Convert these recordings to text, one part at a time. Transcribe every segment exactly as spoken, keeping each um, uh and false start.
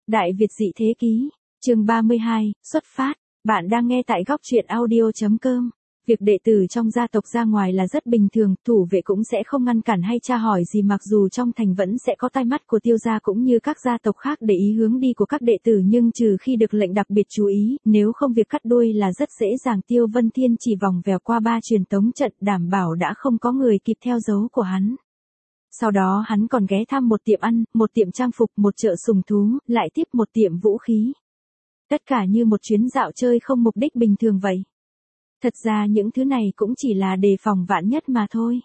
Đại Việt dị thế ký, chương ba mươi hai, xuất phát. Bạn đang nghe tại góc truyện audio chấm com. Việc đệ tử trong gia tộc ra ngoài là rất bình thường, thủ vệ cũng sẽ không ngăn cản hay tra hỏi gì, mặc dù trong thành vẫn sẽ có tai mắt của Tiêu gia cũng như các gia tộc khác để ý hướng đi của các đệ tử, nhưng trừ khi được lệnh đặc biệt chú ý, nếu không việc cắt đuôi là rất dễ dàng. Tiêu Vân Thiên chỉ vòng vèo qua ba truyền tống trận, đảm bảo đã không có người kịp theo dấu của hắn. Sau đó hắn còn ghé thăm một tiệm ăn, một tiệm trang phục, một chợ sùng thú, lại tiếp một tiệm vũ khí. Tất cả như một chuyến dạo chơi không mục đích bình thường vậy. Thật ra những thứ này cũng chỉ là đề phòng vạn nhất mà thôi.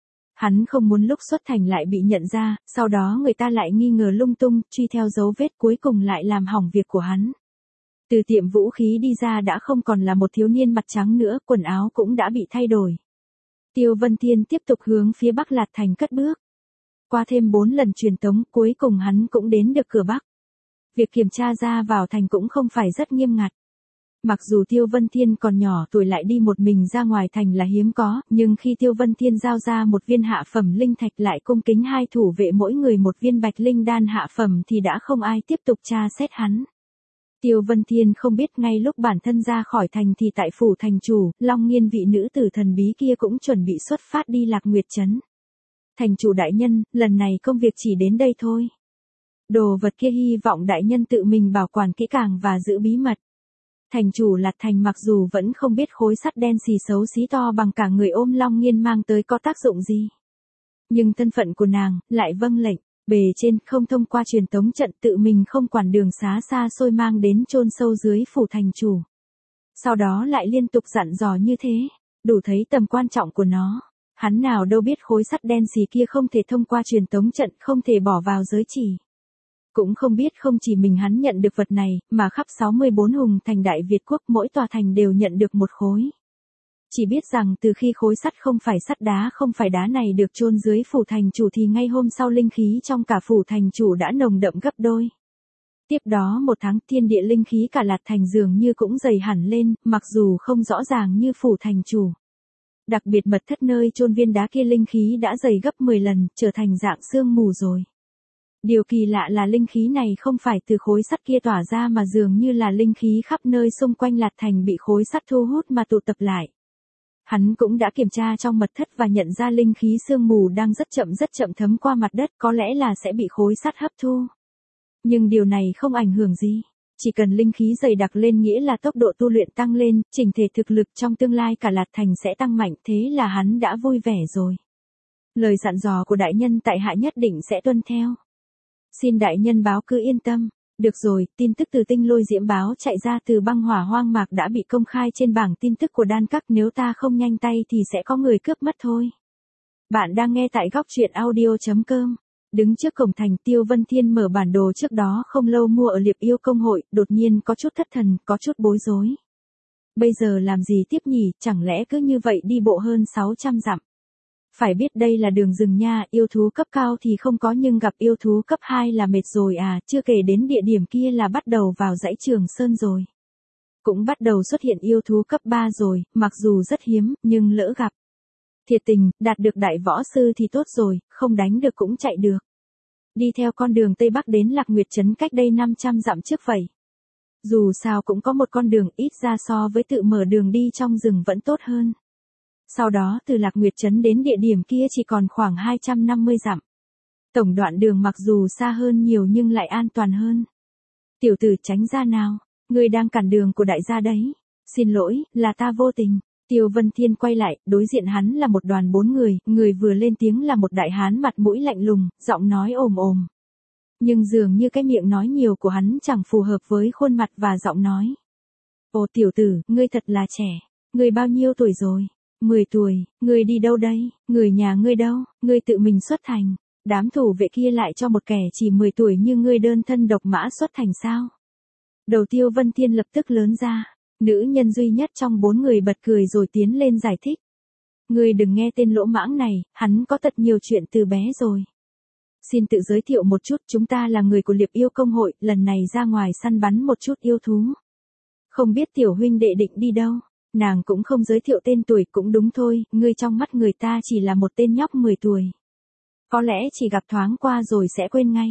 Hắn không muốn lúc xuất thành lại bị nhận ra, sau đó người ta lại nghi ngờ lung tung, truy theo dấu vết, cuối cùng lại làm hỏng việc của hắn. Từ tiệm vũ khí đi ra đã không còn là một thiếu niên mặt trắng nữa, quần áo cũng đã bị thay đổi. Tiêu Vân Thiên tiếp tục hướng phía Bắc Lạt Thành cất bước. Qua thêm bốn lần truyền tống, cuối cùng hắn cũng đến được cửa Bắc. Việc kiểm tra ra vào thành cũng không phải rất nghiêm ngặt. Mặc dù Tiêu Vân Thiên còn nhỏ tuổi lại đi một mình ra ngoài thành là hiếm có, nhưng khi Tiêu Vân Thiên giao ra một viên hạ phẩm linh thạch lại cung kính hai thủ vệ mỗi người một viên bạch linh đan hạ phẩm thì đã không ai tiếp tục tra xét hắn. Tiêu Vân Thiên không biết ngay lúc bản thân ra khỏi thành thì tại phủ thành chủ, Long Nghiên vị nữ tử thần bí kia cũng chuẩn bị xuất phát đi Lạc Nguyệt Trấn. Thành chủ đại nhân, lần này công việc chỉ đến đây thôi. Đồ vật kia hy vọng đại nhân tự mình bảo quản kỹ càng và giữ bí mật. Thành chủ Lạt Thành mặc dù vẫn không biết khối sắt đen xì xấu xí to bằng cả người ôm Long Nghiên mang tới có tác dụng gì. Nhưng thân phận của nàng lại vâng lệnh, bề trên không thông qua truyền tống trận, tự mình không quản đường xá xa xôi mang đến chôn sâu dưới phủ thành chủ. Sau đó lại liên tục dặn dò như thế, đủ thấy tầm quan trọng của nó. Hắn nào đâu biết khối sắt đen xì kia không thể thông qua truyền tống trận, không thể bỏ vào giới chỉ. Cũng không biết không chỉ mình hắn nhận được vật này, mà khắp sáu mươi bốn hùng thành Đại Việt quốc mỗi tòa thành đều nhận được một khối. Chỉ biết rằng từ khi khối sắt không phải sắt đá không phải đá này được chôn dưới phủ thành chủ thì ngay hôm sau linh khí trong cả phủ thành chủ đã nồng đậm gấp đôi. Tiếp đó một tháng thiên địa linh khí cả Lạt Thành dường như cũng dày hẳn lên, mặc dù không rõ ràng như phủ thành chủ. Đặc biệt mật thất nơi chôn viên đá kia linh khí đã dày gấp mười lần, trở thành dạng sương mù rồi. Điều kỳ lạ là linh khí này không phải từ khối sắt kia tỏa ra mà dường như là linh khí khắp nơi xung quanh Lạt Thành bị khối sắt thu hút mà tụ tập lại. Hắn cũng đã kiểm tra trong mật thất và nhận ra linh khí sương mù đang rất chậm rất chậm thấm qua mặt đất, có lẽ là sẽ bị khối sắt hấp thu. Nhưng điều này không ảnh hưởng gì. Chỉ cần linh khí dày đặc lên nghĩa là tốc độ tu luyện tăng lên, chỉnh thể thực lực trong tương lai cả Lạt Thành sẽ tăng mạnh, thế là hắn đã vui vẻ rồi. Lời dặn dò của đại nhân tại hạ nhất định sẽ tuân theo. Xin đại nhân báo cứ yên tâm. Được rồi, tin tức từ Tinh Lôi Diễm báo chạy ra từ băng hỏa hoang mạc đã bị công khai trên bảng tin tức của Đan Các, nếu ta không nhanh tay thì sẽ có người cướp mất thôi. Bạn đang nghe tại góc truyện audio chấm com. Đứng trước cổng thành, Tiêu Vân Thiên mở bản đồ trước đó không lâu mua ở Liệp Yêu Công hội, đột nhiên có chút thất thần, có chút bối rối. Bây giờ làm gì tiếp nhỉ, chẳng lẽ cứ như vậy đi bộ hơn sáu trăm dặm. Phải biết đây là đường rừng nha, yêu thú cấp cao thì không có nhưng gặp yêu thú cấp hai là mệt rồi à, chưa kể đến địa điểm kia là bắt đầu vào dãy Trường Sơn rồi. Cũng bắt đầu xuất hiện yêu thú cấp ba rồi, mặc dù rất hiếm, nhưng lỡ gặp. Thiệt tình, đạt được đại võ sư thì tốt rồi, không đánh được cũng chạy được. Đi theo con đường Tây Bắc đến Lạc Nguyệt Trấn cách đây năm trăm dặm trước vậy. Dù sao cũng có một con đường, ít ra so với tự mở đường đi trong rừng vẫn tốt hơn. Sau đó từ Lạc Nguyệt Trấn đến địa điểm kia chỉ còn khoảng hai trăm năm mươi dặm. Tổng đoạn đường mặc dù xa hơn nhiều nhưng lại an toàn hơn. Tiểu tử tránh ra nào, người đang cản đường của đại gia đấy. Xin lỗi, là ta vô tình. Tiêu Vân Thiên quay lại, đối diện hắn là một đoàn bốn người, người vừa lên tiếng là một đại hán mặt mũi lạnh lùng, giọng nói ồm ồm. Nhưng dường như cái miệng nói nhiều của hắn chẳng phù hợp với khuôn mặt và giọng nói. Ồ tiểu tử, ngươi thật là trẻ. Ngươi bao nhiêu tuổi rồi? mười tuổi, ngươi đi đâu đây? Người nhà ngươi đâu? Ngươi tự mình xuất thành. Đám thủ vệ kia lại cho một kẻ chỉ mười tuổi như ngươi đơn thân độc mã xuất thành sao? Đầu Tiêu Vân Thiên lập tức lớn ra. Nữ nhân duy nhất trong bốn người bật cười rồi tiến lên giải thích. Ngươi đừng nghe tên lỗ mãng này, hắn có thật nhiều chuyện từ bé rồi. Xin tự giới thiệu một chút, chúng ta là người của Liệp Yêu Công hội, lần này ra ngoài săn bắn một chút yêu thú. Không biết tiểu huynh đệ định đi đâu? Nàng cũng không giới thiệu tên tuổi, cũng đúng thôi, ngươi trong mắt người ta chỉ là một tên nhóc mười tuổi. Có lẽ chỉ gặp thoáng qua rồi sẽ quên ngay.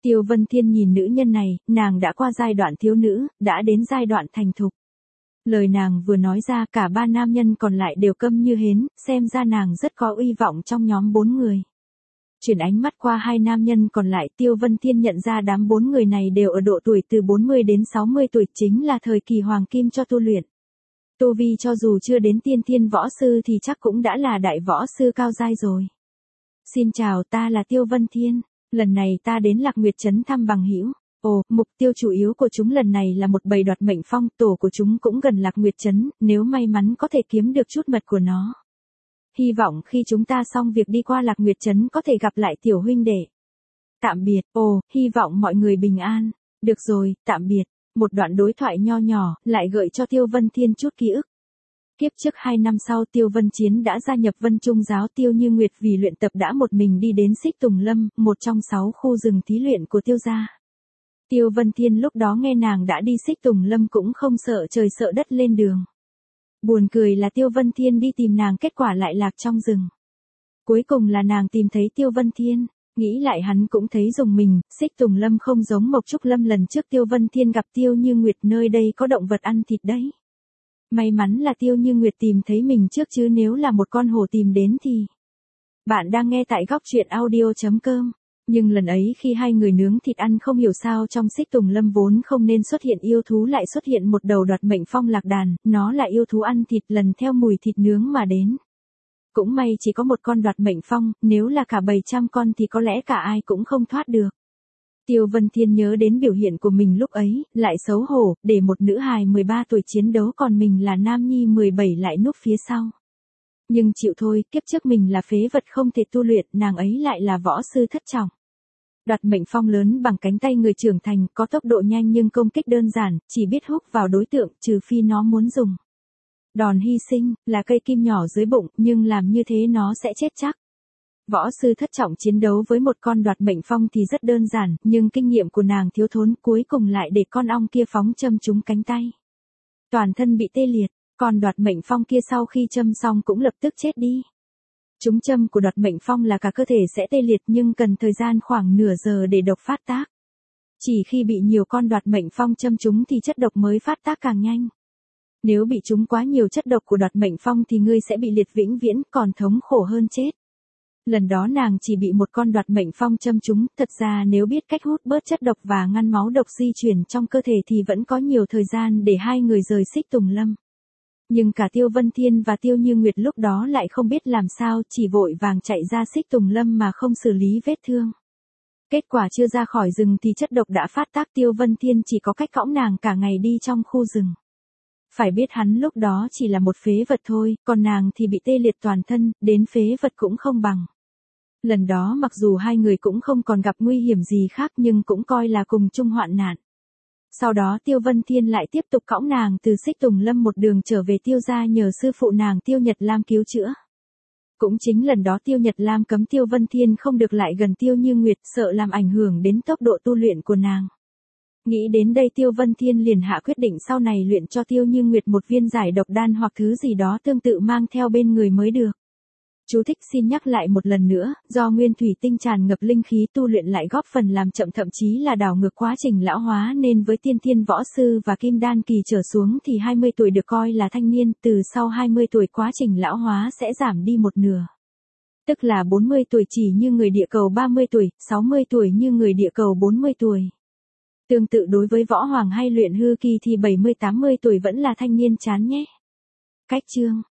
Tiêu Vân Thiên nhìn nữ nhân này, nàng đã qua giai đoạn thiếu nữ, đã đến giai đoạn thành thục. Lời nàng vừa nói ra cả ba nam nhân còn lại đều câm như hến, xem ra nàng rất có uy vọng trong nhóm bốn người. Chuyển ánh mắt qua hai nam nhân còn lại, Tiêu Vân Thiên nhận ra đám bốn người này đều ở độ tuổi từ bốn mươi đến sáu mươi tuổi, chính là thời kỳ hoàng kim cho tu luyện. Tu vi cho dù chưa đến tiên thiên võ sư thì chắc cũng đã là đại võ sư cao giai rồi. Xin chào, ta là Tiêu Vân Thiên, lần này ta đến Lạc Nguyệt Trấn thăm bằng hữu. Ồ, mục tiêu chủ yếu của chúng lần này là một bầy đoạt mệnh phong, tổ của chúng cũng gần Lạc Nguyệt Trấn, nếu may mắn có thể kiếm được chút mật của nó. Hy vọng khi chúng ta xong việc đi qua Lạc Nguyệt Trấn có thể gặp lại tiểu huynh đệ. Tạm biệt, ồ, hy vọng mọi người bình an. Được rồi, tạm biệt. Một đoạn đối thoại nho nhỏ, lại gợi cho Tiêu Vân Thiên chút ký ức. Kiếp trước hai năm sau Tiêu Vân Chiến đã gia nhập Vân Trung giáo, Tiêu Như Nguyệt vì luyện tập đã một mình đi đến Xích Tùng Lâm, một trong sáu khu rừng thí luyện của Tiêu gia. Tiêu Vân Thiên lúc đó nghe nàng đã đi Xích Tùng Lâm cũng không sợ trời sợ đất lên đường. Buồn cười là Tiêu Vân Thiên đi tìm nàng kết quả lại lạc trong rừng. Cuối cùng là nàng tìm thấy Tiêu Vân Thiên, nghĩ lại hắn cũng thấy rùng mình, Xích Tùng Lâm không giống Mộc Trúc Lâm lần trước Tiêu Vân Thiên gặp Tiêu Như Nguyệt, nơi đây có động vật ăn thịt đấy. May mắn là Tiêu Như Nguyệt tìm thấy mình trước chứ nếu là một con hổ tìm đến thì... Bạn đang nghe tại góc truyện audio chấm com. Nhưng lần ấy khi hai người nướng thịt ăn không hiểu sao trong Xích Tùng Lâm vốn không nên xuất hiện yêu thú lại xuất hiện một đầu đoạt mệnh phong lạc đàn, nó là yêu thú ăn thịt lần theo mùi thịt nướng mà đến. Cũng may chỉ có một con đoạt mệnh phong, nếu là cả bảy trăm con thì có lẽ cả ai cũng không thoát được. Tiêu Vân Thiên nhớ đến biểu hiện của mình lúc ấy, lại xấu hổ, để một nữ hài mười ba tuổi chiến đấu còn mình là nam nhi mười bảy lại núp phía sau. Nhưng chịu thôi, kiếp trước mình là phế vật không thể tu luyện, nàng ấy lại là võ sư thất trọng. Đoạt mệnh phong lớn bằng cánh tay người trưởng thành, có tốc độ nhanh nhưng công kích đơn giản, chỉ biết húc vào đối tượng, trừ phi nó muốn dùng. Đòn hy sinh, là cây kim nhỏ dưới bụng, nhưng làm như thế nó sẽ chết chắc. Võ sư thất trọng chiến đấu với một con đoạt mệnh phong thì rất đơn giản, nhưng kinh nghiệm của nàng thiếu thốn, cuối cùng lại để con ong kia phóng châm trúng cánh tay. Toàn thân bị tê liệt, còn đoạt mệnh phong kia sau khi châm xong cũng lập tức chết đi. Trúng châm của đoạt mệnh phong là cả cơ thể sẽ tê liệt nhưng cần thời gian khoảng nửa giờ để độc phát tác. Chỉ khi bị nhiều con đoạt mệnh phong châm trúng thì chất độc mới phát tác càng nhanh. Nếu bị trúng quá nhiều chất độc của đoạt mệnh phong thì ngươi sẽ bị liệt vĩnh viễn, còn thống khổ hơn chết. Lần đó nàng chỉ bị một con đoạt mệnh phong châm trúng, thật ra nếu biết cách hút bớt chất độc và ngăn máu độc di chuyển trong cơ thể thì vẫn có nhiều thời gian để hai người rời Xích Tùng Lâm. Nhưng cả Tiêu Vân Thiên và Tiêu Như Nguyệt lúc đó lại không biết làm sao, chỉ vội vàng chạy ra Xích Tùng Lâm mà không xử lý vết thương. Kết quả chưa ra khỏi rừng thì chất độc đã phát tác, Tiêu Vân Thiên chỉ có cách cõng nàng cả ngày đi trong khu rừng. Phải biết hắn lúc đó chỉ là một phế vật thôi, còn nàng thì bị tê liệt toàn thân, đến phế vật cũng không bằng. Lần đó mặc dù hai người cũng không còn gặp nguy hiểm gì khác nhưng cũng coi là cùng chung hoạn nạn. Sau đó Tiêu Vân Thiên lại tiếp tục cõng nàng từ Xích Tùng Lâm một đường trở về Tiêu gia nhờ sư phụ nàng Tiêu Nhật Lam cứu chữa. Cũng chính lần đó Tiêu Nhật Lam cấm Tiêu Vân Thiên không được lại gần Tiêu Như Nguyệt, sợ làm ảnh hưởng đến tốc độ tu luyện của nàng. Nghĩ đến đây Tiêu Vân Thiên liền hạ quyết định sau này luyện cho Tiêu Như Nguyệt một viên giải độc đan hoặc thứ gì đó tương tự mang theo bên người mới được. Chú thích xin nhắc lại một lần nữa, do nguyên thủy tinh tràn ngập linh khí tu luyện lại góp phần làm chậm thậm chí là đảo ngược quá trình lão hóa nên với tiên thiên võ sư và kim đan kỳ trở xuống thì hai mươi tuổi được coi là thanh niên, từ sau hai mươi tuổi quá trình lão hóa sẽ giảm đi một nửa. Tức là bốn mươi tuổi chỉ như người địa cầu ba mươi tuổi, sáu mươi tuổi như người địa cầu bốn mươi tuổi. Tương tự đối với võ hoàng hay luyện hư kỳ thì bảy mươi tám mươi tuổi vẫn là thanh niên chán nhé. Cách chương